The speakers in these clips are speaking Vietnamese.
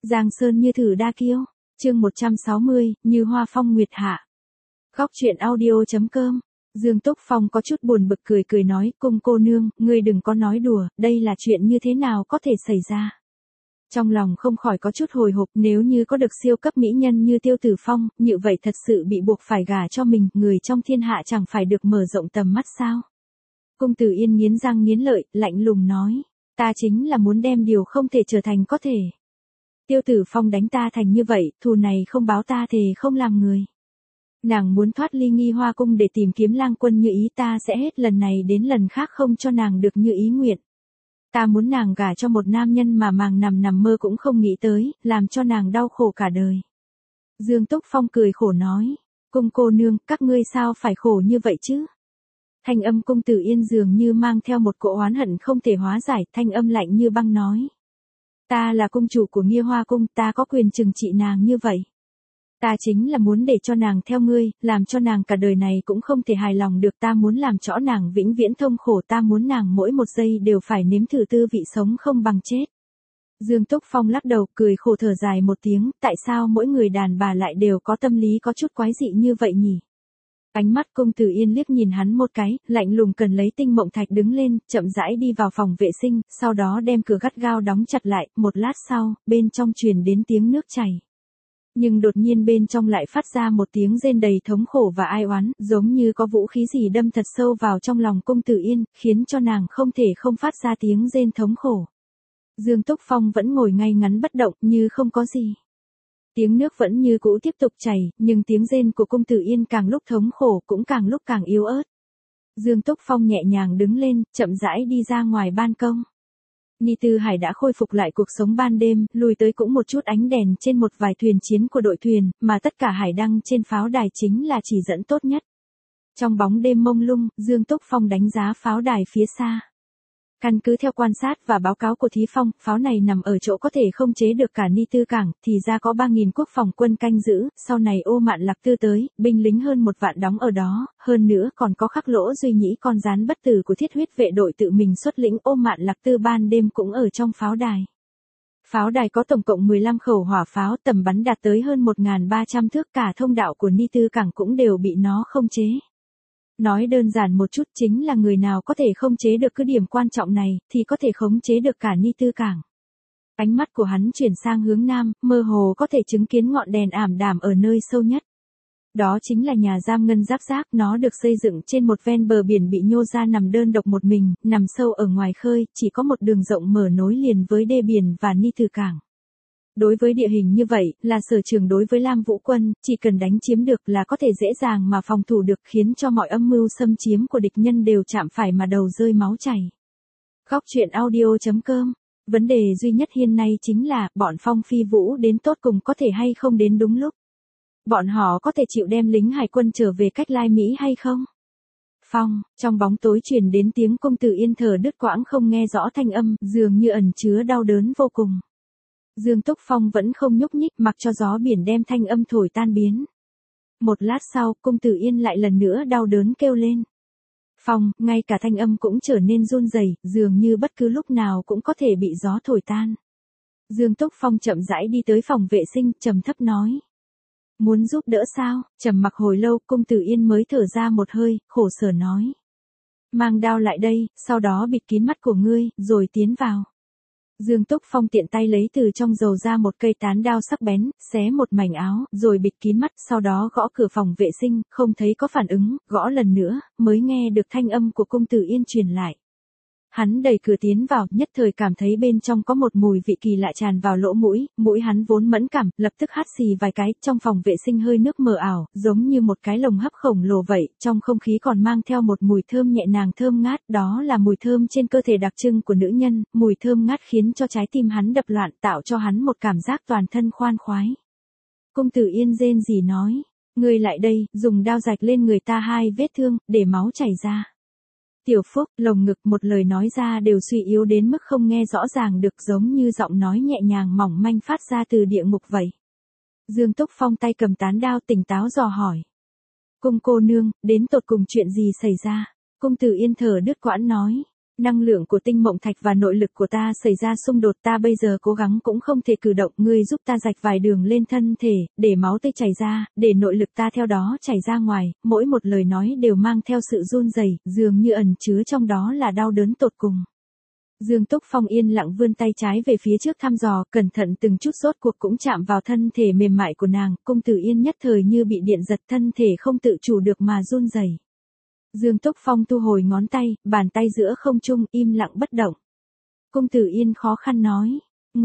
Giang sơn như thử đa kiêu. Chương 160, như hoa phong nguyệt hạ. Góc truyện audio.com. Dương Túc Phong có chút buồn bực cười nói, cung cô nương, ngươi đừng có nói đùa, đây là chuyện như thế nào có thể xảy ra. Trong lòng không khỏi có chút hồi hộp, nếu như có được siêu cấp mỹ nhân như Tiêu Tử Phong, như vậy thật sự bị buộc phải gả cho mình, người trong thiên hạ chẳng phải được mở rộng tầm mắt sao. Cung Tử Yên nghiến răng nghiến lợi, lạnh lùng nói, ta chính là muốn đem điều không thể trở thành có thể. Tiêu Tử Phong đánh ta thành như vậy, thù này không báo ta thề không làm người. Nàng muốn thoát ly Nghi Hoa cung để tìm kiếm Lang Quân Như Ý, ta sẽ hết lần này đến lần khác không cho nàng được như ý nguyện. Ta muốn nàng gả cho một nam nhân mà màng nằm mơ cũng không nghĩ tới, làm cho nàng đau khổ cả đời. Dương Túc Phong cười khổ nói, cung cô nương, các ngươi sao phải khổ như vậy chứ? Thanh âm Cung Tử Yên dường như mang theo một cỗ oán hận không thể hóa giải, thanh âm lạnh như băng nói. Ta là cung chủ của Nghi Hoa cung, ta có quyền trừng trị nàng như vậy. Ta chính là muốn để cho nàng theo ngươi, làm cho nàng cả đời này cũng không thể hài lòng được, ta muốn làm cho nàng vĩnh viễn thông khổ, ta muốn nàng mỗi một giây đều phải nếm thử tư vị sống không bằng chết. Dương Túc Phong lắc đầu cười khổ thở dài một tiếng, tại sao mỗi người đàn bà lại đều có tâm lý có chút quái dị như vậy nhỉ? Ánh mắt Cung Tử Yên liếc nhìn hắn một cái, lạnh lùng cần lấy Tinh Mộng Thạch đứng lên, chậm rãi đi vào phòng vệ sinh, sau đó đem cửa gắt gao đóng chặt lại, một lát sau, bên trong truyền đến tiếng nước chảy. Nhưng đột nhiên bên trong lại phát ra một tiếng rên đầy thống khổ và ai oán, giống như có vũ khí gì đâm thật sâu vào trong lòng Cung Tử Yên, khiến cho nàng không thể không phát ra tiếng rên thống khổ. Dương Túc Phong vẫn ngồi ngay ngắn bất động như không có gì. Tiếng nước vẫn như cũ tiếp tục chảy, nhưng tiếng rên của Cung Tử Yên càng lúc thống khổ cũng càng lúc càng yếu ớt. Dương Túc Phong nhẹ nhàng đứng lên, chậm rãi đi ra ngoài ban công. Ni Tư Hải đã khôi phục lại cuộc sống ban đêm, lùi tới cũng một chút ánh đèn trên một vài thuyền chiến của đội thuyền, mà tất cả hải đăng trên pháo đài chính là chỉ dẫn tốt nhất. Trong bóng đêm mông lung, Dương Túc Phong đánh giá pháo đài phía xa. Căn cứ theo quan sát và báo cáo của Thí Phong, pháo này nằm ở chỗ có thể không chế được cả Ni Tư cảng, thì ra có 3.000 quốc phòng quân canh giữ, sau này Ô Mạn Lạc Tư tới, binh lính hơn 1 vạn đóng ở đó, hơn nữa còn có Khắc Lỗ Duy Nhĩ con rán bất tử của Thiết Huyết vệ đội tự mình xuất lĩnh. Ô Mạn Lạc Tư ban đêm cũng ở trong pháo đài. Pháo đài có tổng cộng 15 khẩu hỏa pháo, tầm bắn đạt tới hơn 1.300 thước, cả thông đạo của Ni Tư cảng cũng đều bị nó không chế. Nói đơn giản một chút chính là người nào có thể không chế được cứ điểm quan trọng này, thì có thể khống chế được cả Ni Tư cảng. Ánh mắt của hắn chuyển sang hướng nam, mơ hồ có thể chứng kiến ngọn đèn ảm đạm ở nơi sâu nhất. Đó chính là nhà giam Ngân Giáp Giác, nó được xây dựng trên một ven bờ biển bị nhô ra nằm đơn độc một mình, nằm sâu ở ngoài khơi, chỉ có một đường rộng mở nối liền với đê biển và Ni Tư cảng. Đối với địa hình như vậy, là sở trường đối với Lam Vũ Quân, chỉ cần đánh chiếm được là có thể dễ dàng mà phòng thủ được, khiến cho mọi âm mưu xâm chiếm của địch nhân đều chạm phải mà đầu rơi máu chảy. Góc truyện audio.com. Vấn đề duy nhất hiện nay chính là, bọn Phong Phi Vũ đến tột cùng có thể hay không đến đúng lúc. Bọn họ có thể chịu đem lính hải quân trở về cách Lai Mỹ hay không? Phong, trong bóng tối truyền đến tiếng Cung Tử Yên thở đứt quãng không nghe rõ thanh âm, dường như ẩn chứa đau đớn vô cùng. Dương Túc Phong vẫn không nhúc nhích, mặc cho gió biển đem thanh âm thổi tan biến. Một lát sau, Cung Tử Yên lại lần nữa đau đớn kêu lên. Phong, ngay cả thanh âm cũng trở nên run rẩy, dường như bất cứ lúc nào cũng có thể bị gió thổi tan. Dương Túc Phong chậm rãi đi tới phòng vệ sinh, trầm thấp nói. Muốn giúp đỡ sao? Trầm mặc hồi lâu, Cung Tử Yên mới thở ra một hơi, khổ sở nói. Mang đao lại đây, sau đó bịt kín mắt của ngươi, rồi tiến vào. Dương Túc Phong tiện tay lấy từ trong dầu ra một cây tán đao sắc bén, xé một mảnh áo, rồi bịt kín mắt, sau đó gõ cửa phòng vệ sinh, không thấy có phản ứng, gõ lần nữa, mới nghe được thanh âm của Cung Tử Yên truyền lại. Hắn đẩy cửa tiến vào, nhất thời cảm thấy bên trong có một mùi vị kỳ lạ tràn vào lỗ mũi, mũi hắn vốn mẫn cảm, lập tức hắt xì vài cái, trong phòng vệ sinh hơi nước mờ ảo, giống như một cái lồng hấp khổng lồ vậy, trong không khí còn mang theo một mùi thơm nhẹ nhàng thơm ngát, đó là mùi thơm trên cơ thể đặc trưng của nữ nhân, mùi thơm ngát khiến cho trái tim hắn đập loạn, tạo cho hắn một cảm giác toàn thân khoan khoái. Cung Tử Yên rên rỉ nói, ngươi lại đây, dùng đao rạch lên người ta 2 vết thương, để máu chảy ra. Tiểu Phúc, lồng ngực, một lời nói ra đều suy yếu đến mức không nghe rõ ràng được, giống như giọng nói nhẹ nhàng mỏng manh phát ra từ địa ngục vậy. Dương Túc Phong tay cầm tán đao tỉnh táo dò hỏi. Cung cô nương, đến tột cùng chuyện gì xảy ra? Cung Tử Yên thở đứt quãng nói. Năng lượng của tinh mộng thạch và nội lực của ta xảy ra xung đột, ta bây giờ cố gắng cũng không thể cử động, ngươi giúp ta rạch vài đường lên thân thể, để máu tươi chảy ra, để nội lực ta theo đó chảy ra ngoài, mỗi một lời nói đều mang theo sự run rẩy, dường như ẩn chứa trong đó là đau đớn tột cùng. Dương Túc Phong yên lặng vươn tay trái về phía trước thăm dò, cẩn thận từng chút rốt cuộc cũng chạm vào thân thể mềm mại của nàng, Cung Tử Yên nhất thời như bị điện giật, thân thể không tự chủ được mà run rẩy. Dương Túc Phong thu hồi ngón tay, bàn tay giữa không trung, im lặng bất động. Cung Tử Yên khó khăn nói,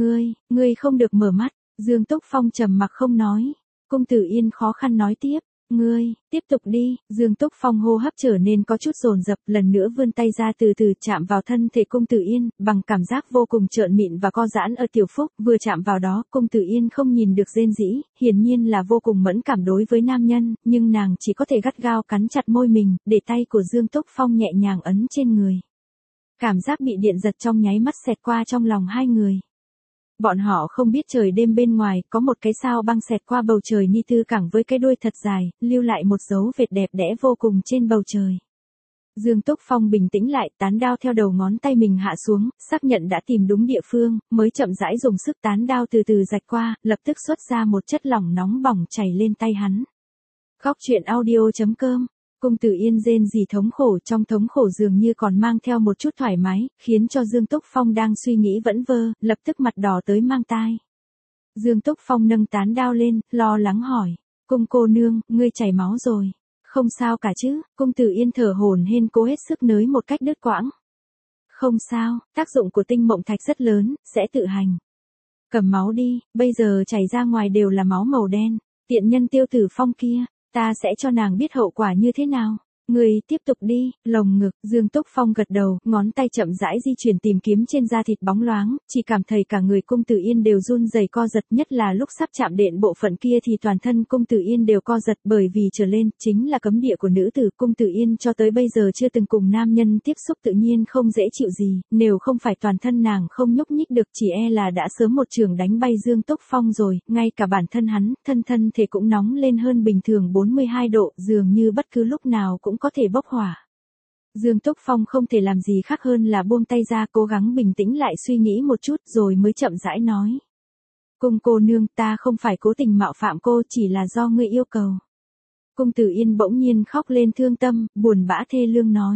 ngươi không được mở mắt. Dương Túc Phong trầm mặc không nói. Cung Tử Yên khó khăn nói tiếp, ngươi, tiếp tục đi. Dương Túc Phong hô hấp trở nên có chút dồn dập, lần nữa vươn tay ra từ từ chạm vào thân thể Cung Tử Yên, bằng cảm giác vô cùng trợn mịn và co giãn ở tiểu phúc, vừa chạm vào đó, Cung Tử Yên không nhìn được rên rỉ, hiển nhiên là vô cùng mẫn cảm đối với nam nhân, nhưng nàng chỉ có thể gắt gao cắn chặt môi mình, để tay của Dương Túc Phong nhẹ nhàng ấn trên người. Cảm giác bị điện giật trong nháy mắt xẹt qua trong lòng hai người. Bọn họ không biết trời đêm bên ngoài có một cái sao băng xẹt qua bầu trời ni tư cẳng với cái đuôi thật dài, lưu lại một dấu vệt đẹp đẽ vô cùng trên bầu trời. Dương Túc Phong bình tĩnh lại, tán đao theo đầu ngón tay mình hạ xuống, xác nhận đã tìm đúng địa phương, mới chậm rãi dùng sức tán đao từ từ rạch qua, lập tức xuất ra một chất lỏng nóng bỏng chảy lên tay hắn. Góc truyện audio.com. Cung Tử Yên rên rỉ thống khổ, trong thống khổ dường như còn mang theo một chút thoải mái, khiến cho Dương Túc Phong đang suy nghĩ vẩn vơ, lập tức mặt đỏ tới mang tai. Dương Túc Phong nâng tán đao lên, lo lắng hỏi, Cung cô nương, ngươi chảy máu rồi. Không sao cả chứ? Cung Tử Yên thở hổn hển cố hết sức nới một cách đứt quãng. Không sao, tác dụng của tinh mộng thạch rất lớn, sẽ tự hành. Cầm máu đi, bây giờ chảy ra ngoài đều là máu màu đen, tiện nhân Tiêu Tử Phong kia. Ta sẽ cho nàng biết hậu quả như thế nào. Người tiếp tục đi, lồng ngực. Dương Túc Phong gật đầu, ngón tay chậm rãi di chuyển tìm kiếm trên da thịt bóng loáng, chỉ cảm thấy cả người Cung Tử Yên đều run rẩy co giật, nhất là lúc sắp chạm đệm bộ phận kia thì toàn thân Cung Tử Yên đều co giật, bởi vì trở lên chính là cấm địa của nữ tử. Cung Tử Yên cho tới bây giờ chưa từng cùng nam nhân tiếp xúc, tự nhiên không dễ chịu gì, nếu không phải toàn thân nàng không nhúc nhích được, chỉ e là đã sớm một trường đánh bay Dương Túc Phong rồi, ngay cả bản thân hắn, thân thể cũng nóng lên hơn bình thường 42 độ, dường như bất cứ lúc nào cũng có thể bốc hỏa. Dương Túc Phong không thể làm gì khác hơn là buông tay ra, cố gắng bình tĩnh lại suy nghĩ một chút rồi mới chậm rãi nói. Cung cô nương, ta không phải cố tình mạo phạm cô, chỉ là do ngươi yêu cầu. Cung Tử Yên bỗng nhiên khóc lên thương tâm, buồn bã thê lương nói.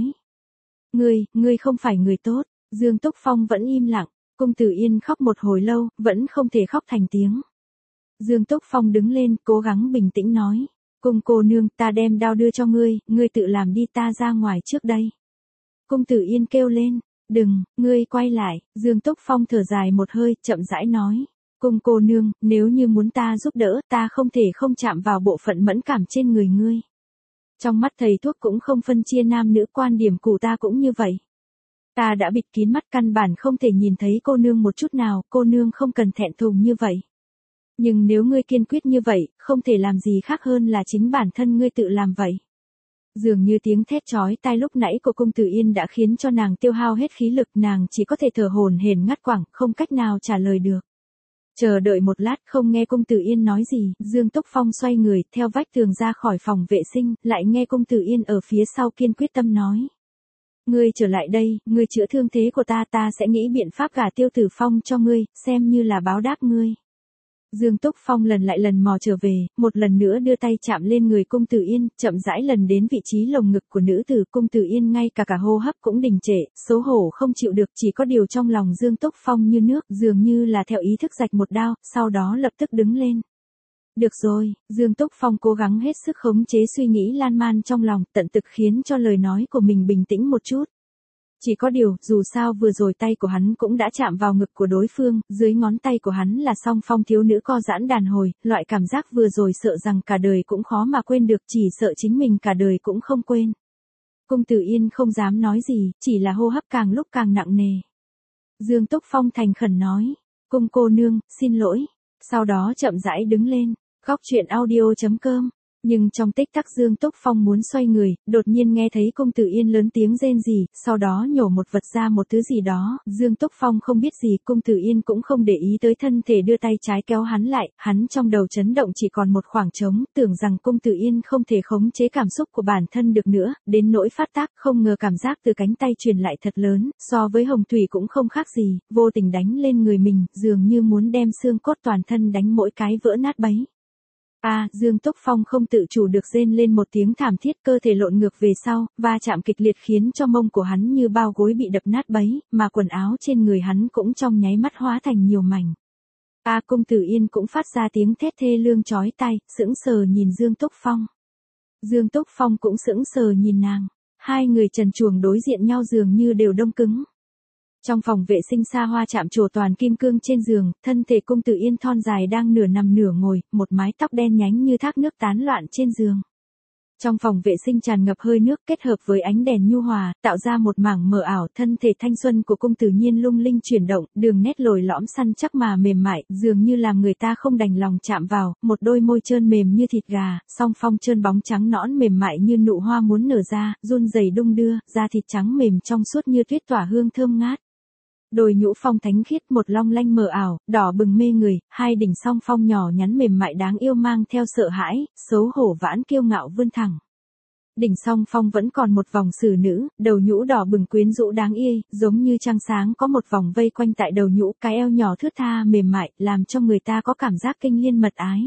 Ngươi không phải người tốt. Dương Túc Phong vẫn im lặng. Cung Tử Yên khóc một hồi lâu, vẫn không thể khóc thành tiếng. Dương Túc Phong đứng lên, cố gắng bình tĩnh nói. Cung cô nương, ta đem đao đưa cho ngươi tự làm đi, ta ra ngoài trước đây. Cung Tử Yên kêu lên, đừng, ngươi quay lại. Dương Túc Phong thở dài một hơi, chậm rãi nói. Cung cô nương, nếu như muốn ta giúp đỡ, ta không thể không chạm vào bộ phận mẫn cảm trên người ngươi. Trong mắt thầy thuốc cũng không phân chia nam nữ, quan điểm của ta cũng như vậy. Ta đã bịt kín mắt, căn bản không thể nhìn thấy cô nương một chút nào, cô nương không cần thẹn thùng như vậy. Nhưng nếu ngươi kiên quyết như vậy, không thể làm gì khác hơn là chính bản thân ngươi tự làm vậy. Dường như tiếng thét chói tai lúc nãy của Cung Tử Yên đã khiến cho nàng tiêu hao hết khí lực, nàng chỉ có thể thở hổn hển ngắt quãng, không cách nào trả lời được. Chờ đợi một lát không nghe Cung Tử Yên nói gì, Dương Túc Phong xoay người, theo vách tường ra khỏi phòng vệ sinh, lại nghe Cung Tử Yên ở phía sau kiên quyết tâm nói. Ngươi trở lại đây, ngươi chữa thương thế của ta, ta sẽ nghĩ biện pháp gả Tiêu Tử Phong cho ngươi, xem như là báo đáp ngươi. Dương Túc Phong lần lại lần mò trở về, một lần nữa đưa tay chạm lên người Cung Tử Yên, chậm rãi lần đến vị trí lồng ngực của nữ tử. Cung Tử Yên ngay cả hô hấp cũng đình trệ, xấu hổ không chịu được, chỉ có điều trong lòng Dương Túc Phong như nước, dường như là theo ý thức rạch một đao, sau đó lập tức đứng lên. Được rồi, Dương Túc Phong cố gắng hết sức khống chế suy nghĩ lan man trong lòng, tận lực khiến cho lời nói của mình bình tĩnh một chút. Chỉ có điều, dù sao vừa rồi tay của hắn cũng đã chạm vào ngực của đối phương, dưới ngón tay của hắn là song phong thiếu nữ co giãn đàn hồi, loại cảm giác vừa rồi sợ rằng cả đời cũng khó mà quên được, chỉ sợ chính mình cả đời cũng không quên. Cung Tử Yên không dám nói gì, chỉ là hô hấp càng lúc càng nặng nề. Dương Túc Phong thành khẩn nói, cung cô nương, xin lỗi, sau đó chậm rãi đứng lên. Góc truyện audio.com Nhưng trong tích tắc Dương Túc Phong muốn xoay người, đột nhiên nghe thấy Cung Tử Yên lớn tiếng rên rỉ, sau đó nhổ một vật ra một thứ gì đó, Dương Túc Phong không biết gì, Cung Tử Yên cũng không để ý tới thân thể đưa tay trái kéo hắn lại, hắn trong đầu chấn động chỉ còn một khoảng trống, tưởng rằng Cung Tử Yên không thể khống chế cảm xúc của bản thân được nữa, đến nỗi phát tác, không ngờ cảm giác từ cánh tay truyền lại thật lớn, so với Hồng Thủy cũng không khác gì, vô tình đánh lên người mình, dường như muốn đem xương cốt toàn thân đánh mỗi cái vỡ nát bấy. Dương Túc Phong không tự chủ được rên lên một tiếng thảm thiết, cơ thể lộn ngược về sau, va chạm kịch liệt khiến cho mông của hắn như bao gối bị đập nát bấy, mà quần áo trên người hắn cũng trong nháy mắt hóa thành nhiều mảnh. Cung Tử Yên cũng phát ra tiếng thét thê lương chói tai, sững sờ nhìn Dương Túc Phong. Dương Túc Phong cũng sững sờ nhìn nàng, hai người trần truồng đối diện nhau dường như đều đông cứng. Trong phòng vệ sinh xa hoa chạm trổ toàn kim cương trên giường, thân thể Cung Tử Yên thon dài đang nửa nằm nửa ngồi, một mái tóc đen nhánh như thác nước tán loạn trên giường. Trong phòng vệ sinh tràn ngập hơi nước kết hợp với ánh đèn nhu hòa, tạo ra một mảng mờ ảo, thân thể thanh xuân của Cung Tử Nhiên lung linh chuyển động, đường nét lồi lõm săn chắc mà mềm mại, dường như làm người ta không đành lòng chạm vào, một đôi môi trơn mềm như thịt gà, song phong trơn bóng trắng nõn mềm mại như nụ hoa muốn nở ra, run rẩy đung đưa, da thịt trắng mềm trong suốt như tuyết tỏa hương thơm ngát. Đôi nhũ phong thánh khiết một long lanh mờ ảo, đỏ bừng mê người, hai đỉnh song phong nhỏ nhắn mềm mại đáng yêu mang theo sợ hãi, xấu hổ vãn kiêu ngạo vươn thẳng. Đỉnh song phong vẫn còn một vòng xử nữ, đầu nhũ đỏ bừng quyến rũ đáng yêu, giống như trăng sáng có một vòng vây quanh tại đầu nhũ, cái eo nhỏ thướt tha mềm mại, làm cho người ta có cảm giác kinh liên mật ái.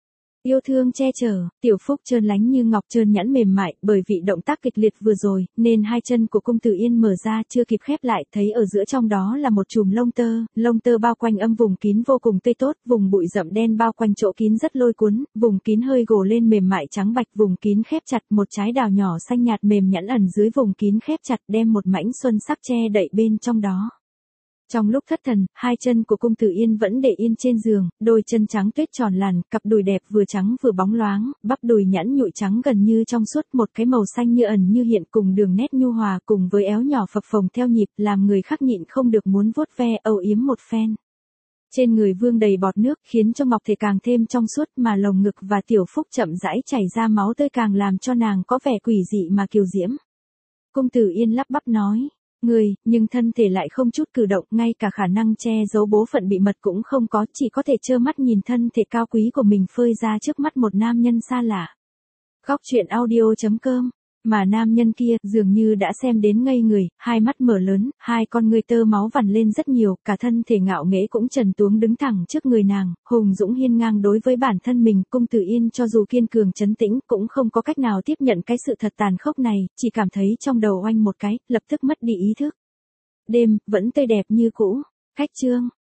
Yêu thương che chở, tiểu phúc trơn lánh như ngọc trơn nhẵn mềm mại, bởi vì động tác kịch liệt vừa rồi, nên hai chân của Cung Tử Yên mở ra chưa kịp khép lại, thấy ở giữa trong đó là một chùm lông tơ bao quanh âm vùng kín vô cùng tươi tốt, vùng bụi rậm đen bao quanh chỗ kín rất lôi cuốn, vùng kín hơi gồ lên mềm mại trắng bạch, vùng kín khép chặt, một trái đào nhỏ xanh nhạt mềm nhẵn ẩn dưới vùng kín khép chặt, đem một mảnh xuân sắc che đậy bên trong đó. Trong lúc thất thần, hai chân của Cung Tử Yên vẫn để yên trên giường, đôi chân trắng tuyết tròn làn, cặp đùi đẹp vừa trắng vừa bóng loáng, bắp đùi nhẵn nhụi trắng gần như trong suốt, một cái màu xanh như ẩn như hiện cùng đường nét nhu hòa cùng với éo nhỏ phập phồng theo nhịp, làm người khác nhịn không được muốn vuốt ve âu yếm một phen. Trên người vương đầy bọt nước khiến cho ngọc thể càng thêm trong suốt, mà lồng ngực và tiểu phúc chậm rãi chảy ra máu tươi càng làm cho nàng có vẻ quỷ dị mà kiều diễm. Cung Tử Yên lắp bắp nói. Nhưng thân thể lại không chút cử động, ngay cả khả năng che giấu bố phận bị mật cũng không có, chỉ có thể trơ mắt nhìn thân thể cao quý của mình phơi ra trước mắt một nam nhân xa lạ. Góc truyện audio.com. Mà nam nhân kia dường như đã xem đến ngây người, hai mắt mở lớn, hai con ngươi tơ máu vằn lên rất nhiều, cả thân thể ngạo nghễ cũng trần tuống đứng thẳng trước người nàng, hùng dũng hiên ngang đối với bản thân mình. Cung Tử Yên cho dù kiên cường trấn tĩnh cũng không có cách nào tiếp nhận cái sự thật tàn khốc này, chỉ cảm thấy trong đầu oanh một cái, lập tức mất đi ý thức. Đêm vẫn tươi đẹp như cũ. Khách chương.